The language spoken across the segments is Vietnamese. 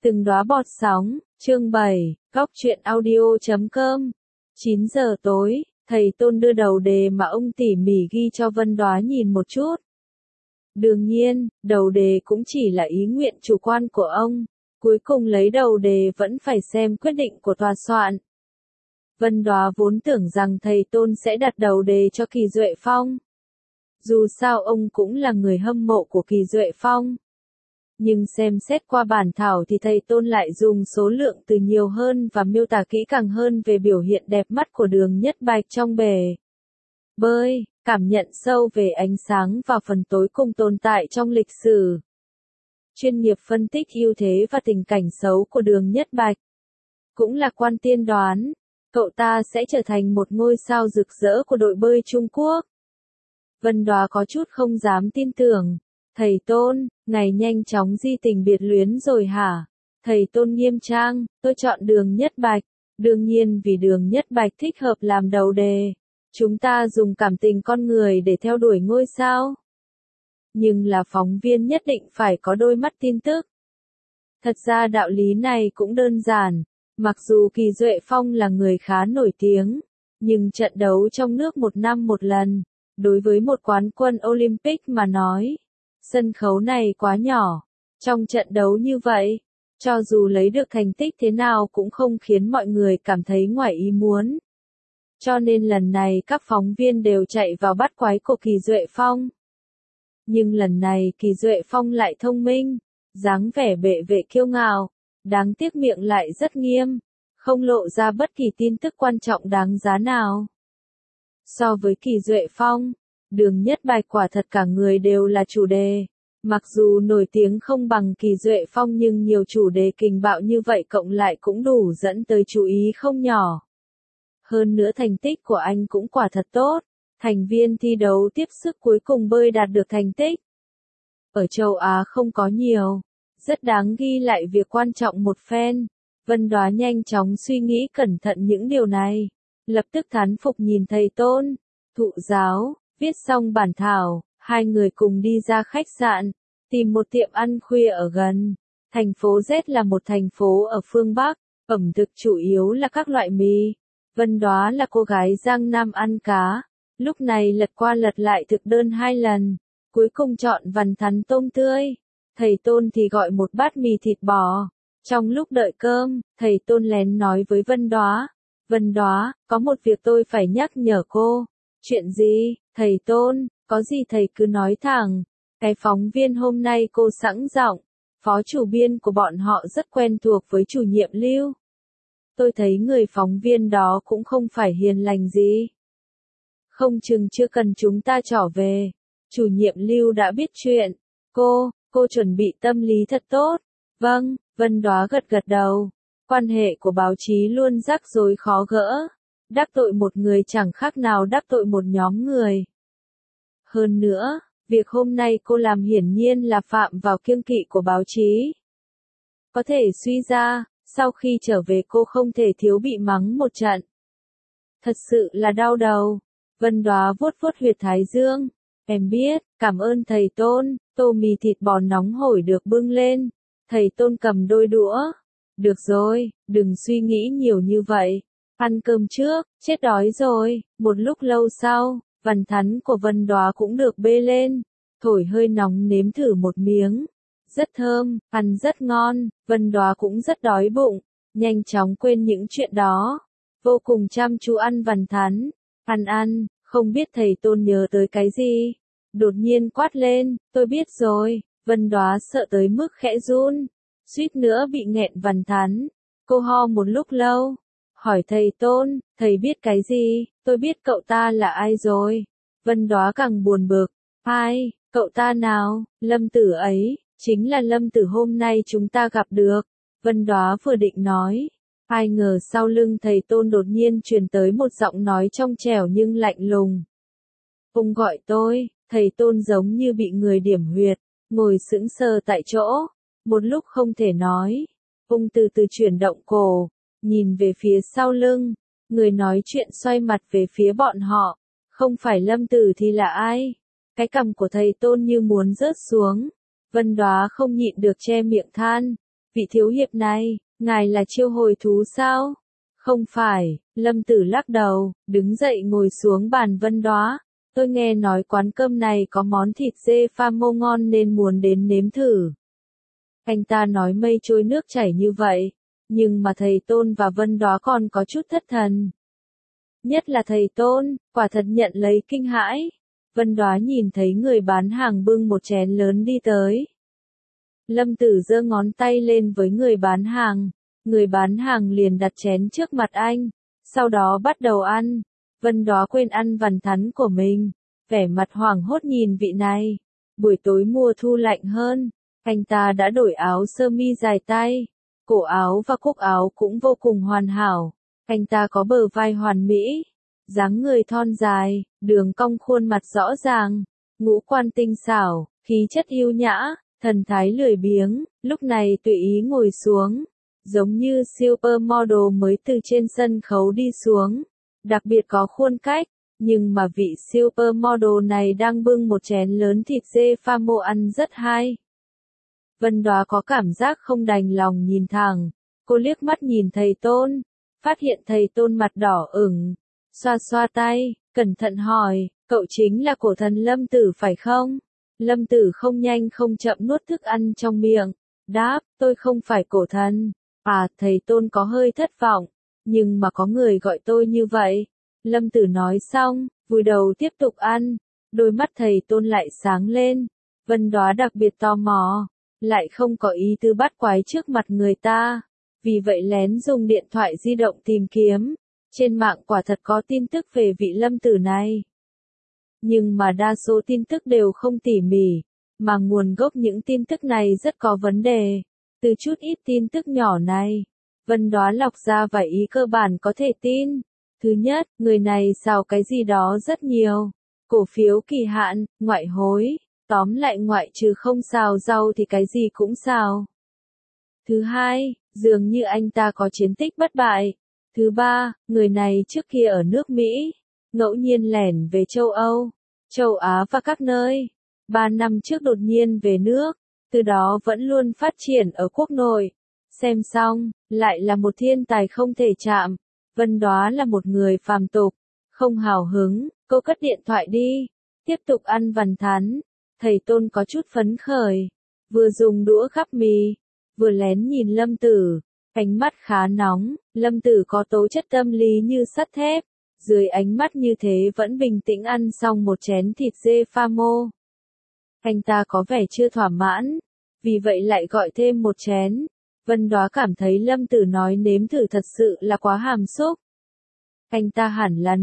Từng đóa bọt sóng, chương 7, góc truyện audio.com. 9 giờ tối, thầy Tôn đưa đầu đề mà ông tỉ mỉ ghi cho Vân Đóa nhìn một chút. Đương nhiên, đầu đề cũng chỉ là ý nguyện chủ quan của ông, cuối cùng lấy đầu đề vẫn phải xem quyết định của tòa soạn. Vân Đóa vốn tưởng rằng thầy Tôn sẽ đặt đầu đề cho Kỳ Duệ Phong. Dù sao ông cũng là người hâm mộ của Kỳ Duệ Phong. Nhưng xem xét qua bản thảo thì thầy Tôn lại dùng số lượng từ nhiều hơn và miêu tả kỹ càng hơn về biểu hiện đẹp mắt của Đường Nhất Bạch trong bể bơi, cảm nhận sâu về ánh sáng và phần tối cùng tồn tại trong lịch sử. Chuyên nghiệp phân tích ưu thế và tình cảnh xấu của Đường Nhất Bạch. Cũng là quan tiên đoán, cậu ta sẽ trở thành một ngôi sao rực rỡ của đội bơi Trung Quốc. Vân Đóa có chút không dám tin tưởng. Thầy Tôn, ngài nhanh chóng di tình biệt luyến rồi hả? Thầy Tôn nghiêm trang, tôi chọn Đường Nhất Bạch. Đương nhiên vì Đường Nhất Bạch thích hợp làm đầu đề. Chúng ta dùng cảm tình con người để theo đuổi ngôi sao. Nhưng là phóng viên nhất định phải có đôi mắt tin tức. Thật ra đạo lý này cũng đơn giản. Mặc dù Kỳ Duệ Phong là người khá nổi tiếng, nhưng trận đấu trong nước một năm một lần, đối với một quán quân Olympic mà nói, sân khấu này quá nhỏ. Trong trận đấu như vậy, cho dù lấy được thành tích thế nào cũng không khiến mọi người cảm thấy ngoài ý muốn. Cho nên lần này các phóng viên đều chạy vào bắt quái của Kỳ Duệ Phong. Nhưng lần này Kỳ Duệ Phong lại thông minh, dáng vẻ bệ vệ kiêu ngạo, đáng tiếc miệng lại rất nghiêm, không lộ ra bất kỳ tin tức quan trọng đáng giá nào. So với Kỳ Duệ Phong, Đường Nhất Bạch quả thật cả người đều là chủ đề. Mặc dù nổi tiếng không bằng Kỳ Duệ Phong nhưng nhiều chủ đề kình bạo như vậy cộng lại cũng đủ dẫn tới chú ý không nhỏ. Hơn nữa thành tích của anh cũng quả thật tốt. Thành viên thi đấu tiếp sức cuối cùng bơi đạt được thành tích. Ở châu Á không có nhiều. Rất đáng ghi lại việc quan trọng một phen. Vân Đóa nhanh chóng suy nghĩ cẩn thận những điều này. Lập tức thán phục nhìn thầy Tôn, thụ giáo. Viết xong bản thảo, hai người cùng đi ra khách sạn, tìm một tiệm ăn khuya ở gần. Thành phố Z là một thành phố ở phương Bắc, ẩm thực chủ yếu là các loại mì. Vân Đóa là cô gái Giang Nam ăn cá, lúc này lật qua lật lại thực đơn 2 lần, cuối cùng chọn vằn thắn tôm tươi. Thầy Tôn thì gọi một bát mì thịt bò. Trong lúc đợi cơm, thầy Tôn lén nói với Vân Đóa, Vân Đóa, có một việc tôi phải nhắc nhở cô. Chuyện gì, thầy Tôn, có gì thầy cứ nói thẳng. Cái phóng viên hôm nay cô sẵn giọng, phó chủ biên của bọn họ rất quen thuộc với chủ nhiệm Lưu. Tôi thấy người phóng viên đó cũng không phải hiền lành gì. Không chừng chưa cần chúng ta trở về. Chủ nhiệm Lưu đã biết chuyện. Cô chuẩn bị tâm lý thật tốt. Vâng, Vân Đóa gật gật đầu. Quan hệ của báo chí luôn rắc rối khó gỡ. Đắc tội một người chẳng khác nào đắc tội một nhóm người. Hơn nữa, việc hôm nay cô làm hiển nhiên là phạm vào kiêng kỵ của báo chí. Có thể suy ra, sau khi trở về cô không thể thiếu bị mắng một trận. Thật sự là đau đầu. Vân Đóa vuốt vuốt huyệt thái dương. Em biết, cảm ơn thầy Tôn. Tô mì thịt bò nóng hổi được bưng lên. Thầy Tôn cầm đôi đũa. Được rồi, đừng suy nghĩ nhiều như vậy. Ăn cơm trước, chết đói rồi. Một lúc lâu sau, vằn thắn của Vân Đóa cũng được bê lên. Thổi hơi nóng nếm thử một miếng. Rất thơm, ăn rất ngon. Vân Đóa cũng rất đói bụng. Nhanh chóng quên những chuyện đó. Vô cùng chăm chú ăn vằn thắn. Ăn, không biết thầy Tôn nhớ tới cái gì. Đột nhiên quát lên, tôi biết rồi. Vân Đóa sợ tới mức khẽ run. Suýt nữa bị nghẹn vằn thắn. Cô ho một lúc lâu. Hỏi thầy Tôn, thầy biết cái gì? Tôi biết cậu ta là ai rồi. Vân Đóa càng buồn bực. Ai, cậu ta nào? Lâm Tử ấy, chính là Lâm Tử hôm nay chúng ta gặp được. Vân Đóa vừa định nói. Ai ngờ sau lưng thầy Tôn đột nhiên truyền tới một giọng nói trong trẻo nhưng lạnh lùng. Ông gọi tôi, thầy Tôn giống như bị người điểm huyệt, ngồi sững sờ tại chỗ. Một lúc không thể nói. Ông từ từ chuyển động cổ. Nhìn về phía sau lưng, người nói chuyện xoay mặt về phía bọn họ, không phải Lâm Tử thì là ai? Cái cằm của thầy Tôn như muốn rớt xuống, Vân Đóa không nhịn được che miệng than, Vị thiếu hiệp này, ngài là chiêu hồi thú sao? Không phải, Lâm Tử lắc đầu, đứng dậy ngồi xuống bàn Vân Đóa. Tôi nghe nói quán cơm này có món thịt dê pha mô ngon nên muốn đến nếm thử. Anh ta nói mây trôi nước chảy như vậy, nhưng mà thầy Tôn và Vân Đóa còn có chút thất thần. Nhất là thầy Tôn, quả thật nhận lấy kinh hãi. Vân Đóa nhìn thấy người bán hàng bưng một chén lớn đi tới. Lâm Tử giơ ngón tay lên với người bán hàng liền đặt chén trước mặt anh, sau đó bắt đầu ăn. Vân Đóa quên ăn vằn thắn của mình, vẻ mặt hoảng hốt nhìn vị này. Buổi tối mùa thu lạnh hơn, anh ta đã đổi áo sơ mi dài tay, cổ áo và cúc áo cũng vô cùng hoàn hảo. Anh ta có bờ vai hoàn mỹ, dáng người thon dài, đường cong khuôn mặt rõ ràng, ngũ quan tinh xảo, khí chất yêu nhã, thần thái lười biếng, lúc này tùy ý ngồi xuống, giống như supermodel mới từ trên sân khấu đi xuống, đặc biệt có khuôn cách, nhưng mà vị supermodel này đang bưng một chén lớn thịt dê pha mô ăn rất hay. Vân Đóa có cảm giác không đành lòng nhìn thẳng, cô liếc mắt nhìn thầy Tôn, phát hiện thầy Tôn mặt đỏ ửng, xoa xoa tay, cẩn thận hỏi, cậu chính là cổ thần Lâm Tử phải không? Lâm Tử không nhanh không chậm nuốt thức ăn trong miệng, đáp, tôi không phải cổ thần. À, thầy Tôn có hơi thất vọng, nhưng mà có người gọi tôi như vậy. Lâm Tử nói xong, vùi đầu tiếp tục ăn, đôi mắt thầy Tôn lại sáng lên. Vân Đóa đặc biệt tò mò, lại không có ý tư bắt quái trước mặt người ta, vì vậy lén dùng điện thoại di động tìm kiếm. Trên mạng quả thật có tin tức về vị Lâm Tử này. Nhưng mà đa số tin tức đều không tỉ mỉ, mà nguồn gốc những tin tức này rất có vấn đề. Từ chút ít tin tức nhỏ này, Vân Đóa lọc ra vài ý cơ bản có thể tin. Thứ nhất, người này xào cái gì đó rất nhiều. Cổ phiếu kỳ hạn, ngoại hối, tóm lại ngoại trừ không xào rau thì cái gì cũng xào. Thứ hai, dường như anh ta có chiến tích bất bại. Thứ ba, người này trước kia ở nước Mỹ, ngẫu nhiên lẻn về châu Âu, châu Á và các nơi. 3 năm trước đột nhiên về nước, từ đó vẫn luôn phát triển ở quốc nội. Xem xong, lại là một thiên tài không thể chạm. Vân Đóa là một người phàm tục, không hào hứng, cô cất điện thoại đi, tiếp tục ăn vằn thắn. Thầy Tôn có chút phấn khởi, vừa dùng đũa gắp mì, vừa lén nhìn Lâm Tử, ánh mắt khá nóng. Lâm Tử có tố chất tâm lý như sắt thép, dưới ánh mắt như thế vẫn bình tĩnh ăn xong một chén thịt dê pha mô. Anh ta có vẻ chưa thỏa mãn, vì vậy lại gọi thêm một chén. Vân Đóa cảm thấy Lâm Tử nói nếm thử thật sự là quá hàm xúc. Anh ta hẳn là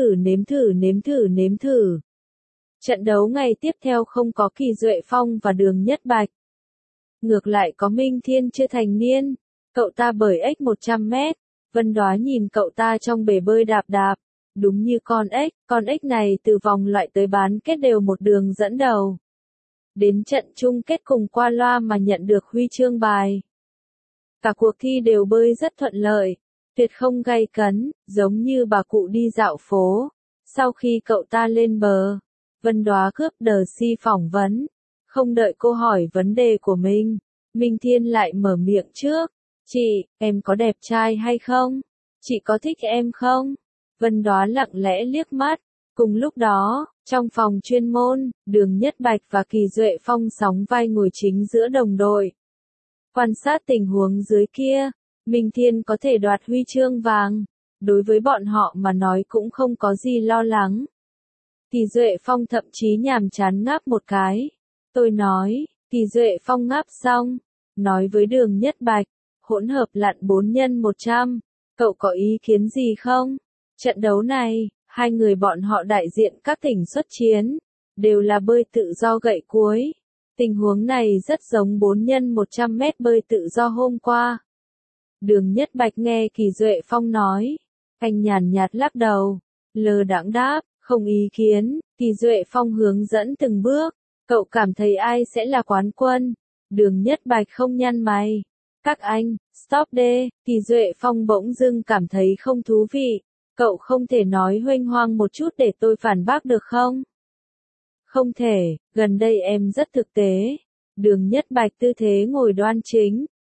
nếm thử. Trận đấu ngày tiếp theo không có Kỳ Duệ Phong và Đường Nhất Bạch. Ngược lại có Minh Thiên chưa thành niên, cậu ta bơi ếch 100 mét. Vân Đóa nhìn cậu ta trong bể bơi đạp đạp, đúng như con ếch này từ vòng loại tới bán kết đều một đường dẫn đầu. Đến trận chung kết cùng qua loa mà nhận được huy chương bài. Cả cuộc thi đều bơi rất thuận lợi, tuyệt không gay cấn, giống như bà cụ đi dạo phố. Sau khi cậu ta lên bờ, Vân Đóa cướp đờ si phỏng vấn. Không đợi cô hỏi vấn đề của mình, Minh Thiên lại mở miệng trước. Chị, em có đẹp trai hay không? Chị có thích em không? Vân Đóa lặng lẽ liếc mắt. Cùng lúc đó, trong phòng chuyên môn, Đường Nhất Bạch và Kỳ Duệ Phong sóng vai ngồi chính giữa đồng đội. Quan sát tình huống dưới kia, Minh Thiên có thể đoạt huy chương vàng. Đối với bọn họ mà nói cũng không có gì lo lắng. Kỳ Duệ Phong thậm chí nhàm chán ngáp một cái. Tôi nói, Kỳ Duệ Phong ngáp xong, nói với Đường Nhất Bạch, hỗn hợp lặn 4x100, cậu có ý kiến gì không? Trận đấu này, hai người bọn họ đại diện các tỉnh xuất chiến, đều là bơi tự do gậy cuối. Tình huống này rất giống 4x100 mét bơi tự do hôm qua. Đường Nhất Bạch nghe Kỳ Duệ Phong nói, anh nhàn nhạt lắc đầu, lơ đãng đáp, không ý kiến. Kỳ Duệ Phong hướng dẫn từng bước, cậu cảm thấy ai sẽ là quán quân? Đường Nhất Bạch không nhăn mày. Các anh, stop đê. Kỳ Duệ Phong bỗng dưng cảm thấy không thú vị. Cậu không thể nói huênh hoang một chút để tôi phản bác được không? Không thể, gần đây em rất thực tế. Đường Nhất Bạch tư thế ngồi đoan chính,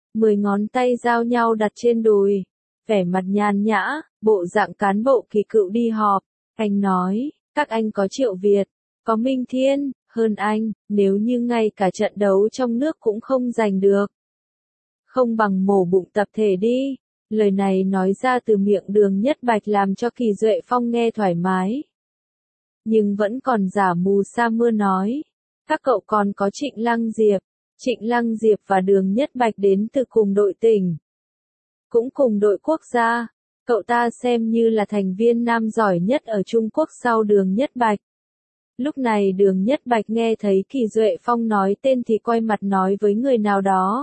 10 ngón tay giao nhau đặt trên đùi, vẻ mặt nhàn nhã, bộ dạng cán bộ kỳ cựu đi họp. Anh nói, các anh có Triệu Việt, có Minh Thiên, hơn anh, nếu như ngay cả trận đấu trong nước cũng không giành được. Không bằng mổ bụng tập thể đi. Lời này nói ra từ miệng Đường Nhất Bạch làm cho Kỳ Duệ Phong nghe thoải mái. Nhưng vẫn còn giả mù sa mưa nói. Các cậu còn có Trịnh Lăng Diệp. Trịnh Lăng Diệp và Đường Nhất Bạch đến từ cùng đội tỉnh. Cũng cùng đội quốc gia. Cậu ta xem như là thành viên nam giỏi nhất ở Trung Quốc sau Đường Nhất Bạch. Lúc này Đường Nhất Bạch nghe thấy Kỳ Duệ Phong nói tên thì quay mặt nói với người nào đó.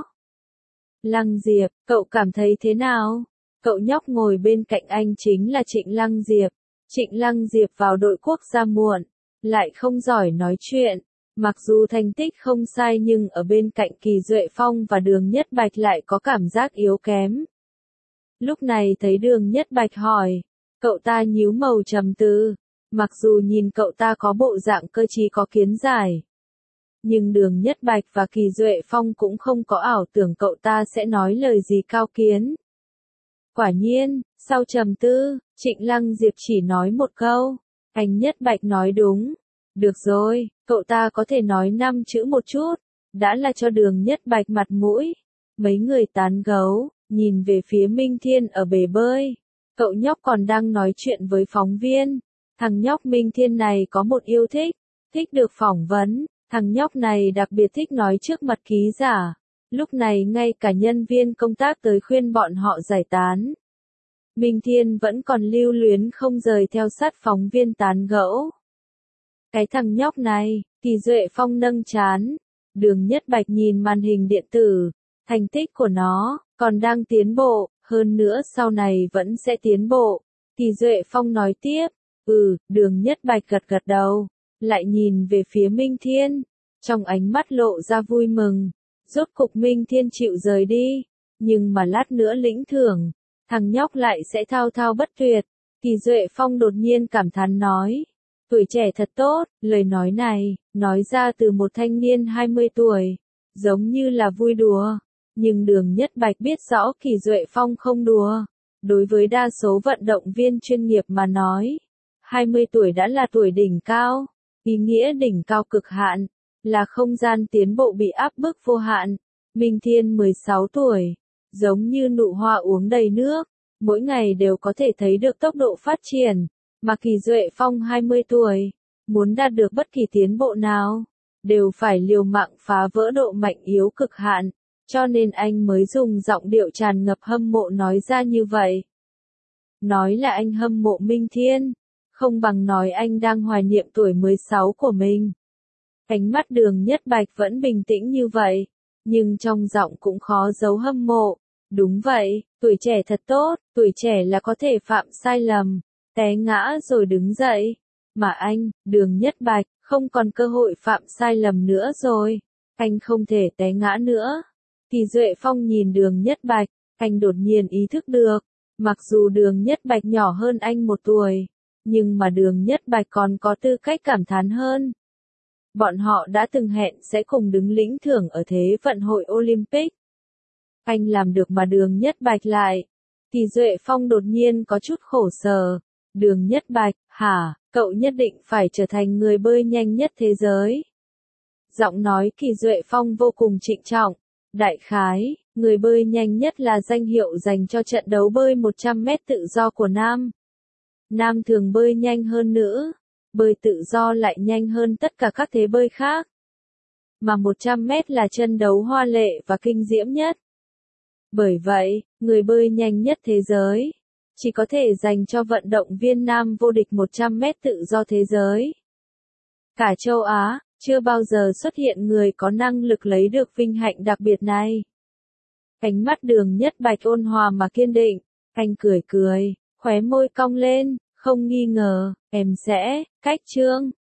Lăng Diệp, cậu cảm thấy thế nào? Cậu nhóc ngồi bên cạnh anh chính là Trịnh Lăng Diệp. Trịnh Lăng Diệp vào đội quốc gia muộn, lại không giỏi nói chuyện. Mặc dù thành tích không sai nhưng ở bên cạnh Kỳ Duệ Phong và Đường Nhất Bạch lại có cảm giác yếu kém. Lúc này thấy Đường Nhất Bạch hỏi, cậu ta nhíu màu trầm tư. Mặc dù nhìn cậu ta có bộ dạng cơ trí có kiến giải. Nhưng Đường Nhất Bạch và Kỳ Duệ Phong cũng không có ảo tưởng cậu ta sẽ nói lời gì cao kiến. Quả nhiên, sau trầm tư, Trịnh Lăng Diệp chỉ nói một câu. Anh Nhất Bạch nói đúng. Được rồi, cậu ta có thể nói 5 chữ một chút. Đã là cho Đường Nhất Bạch mặt mũi. Mấy người tán gấu, nhìn về phía Minh Thiên ở bể bơi. Cậu nhóc còn đang nói chuyện với phóng viên. Thằng nhóc Minh Thiên này có một yêu thích. Thích được phỏng vấn. Thằng nhóc này đặc biệt thích nói trước mặt ký giả. Lúc này ngay cả nhân viên công tác tới khuyên bọn họ giải tán. Minh Thiên vẫn còn lưu luyến không rời theo sát phóng viên tán gẫu. Cái thằng nhóc này, Kỳ Duệ Phong nâng trán. Đường Nhất Bạch nhìn màn hình điện tử. Thành tích của nó, còn đang tiến bộ, hơn nữa sau này vẫn sẽ tiến bộ. Kỳ Duệ Phong nói tiếp. Đường Nhất Bạch gật gật đầu. Lại nhìn về phía Minh Thiên, trong ánh mắt lộ ra vui mừng. Rốt cục Minh Thiên chịu rời đi, nhưng mà lát nữa lĩnh thưởng, thằng nhóc lại sẽ thao thao bất tuyệt. Kỳ Duệ Phong đột nhiên cảm thán nói, tuổi trẻ thật tốt. Lời nói này, nói ra từ một thanh niên 20 tuổi, giống như là vui đùa. Nhưng Đường Nhất Bạch biết rõ Kỳ Duệ Phong không đùa. Đối với đa số vận động viên chuyên nghiệp mà nói, 20 tuổi đã là tuổi đỉnh cao. Ý nghĩa đỉnh cao cực hạn, là không gian tiến bộ bị áp bức vô hạn. Minh Thiên 16 tuổi, giống như nụ hoa uống đầy nước, mỗi ngày đều có thể thấy được tốc độ phát triển. Mà Kỳ Duệ Phong 20 tuổi, muốn đạt được bất kỳ tiến bộ nào, đều phải liều mạng phá vỡ độ mạnh yếu cực hạn, cho nên anh mới dùng giọng điệu tràn ngập hâm mộ nói ra như vậy. Nói là anh hâm mộ Minh Thiên. Không bằng nói anh đang hoài niệm tuổi 16 của mình. Ánh mắt Đường Nhất Bạch vẫn bình tĩnh như vậy, nhưng trong giọng cũng khó giấu hâm mộ. Đúng vậy, tuổi trẻ thật tốt, tuổi trẻ là có thể phạm sai lầm, té ngã rồi đứng dậy. Mà anh, Đường Nhất Bạch, không còn cơ hội phạm sai lầm nữa rồi. Anh không thể té ngã nữa. Kỳ Duệ Phong nhìn Đường Nhất Bạch, anh đột nhiên ý thức được, mặc dù Đường Nhất Bạch nhỏ hơn anh 1 tuổi. Nhưng mà Đường Nhất Bạch còn có tư cách cảm thán hơn. Bọn họ đã từng hẹn sẽ cùng đứng lĩnh thưởng ở Thế vận hội Olympic. Anh làm được mà Đường Nhất Bạch lại. Kỳ Duệ Phong đột nhiên có chút khổ sở. Đường Nhất Bạch, hả, cậu nhất định phải trở thành người bơi nhanh nhất thế giới. Giọng nói Kỳ Duệ Phong vô cùng trịnh trọng. Đại khái, người bơi nhanh nhất là danh hiệu dành cho trận đấu bơi 100 mét tự do của nam. Nam thường bơi nhanh hơn nữ, bơi tự do lại nhanh hơn tất cả các thế bơi khác. Mà 100 mét là chân đấu hoa lệ và kinh diễm nhất. Bởi vậy, người bơi nhanh nhất thế giới chỉ có thể dành cho vận động viên nam vô địch 100 mét tự do thế giới. Cả châu Á, chưa bao giờ xuất hiện người có năng lực lấy được vinh hạnh đặc biệt này. Ánh mắt Đường Nhất Bạch ôn hòa mà kiên định, anh cười cười. Khóe môi cong lên, không nghi ngờ, em sẽ, cách chương.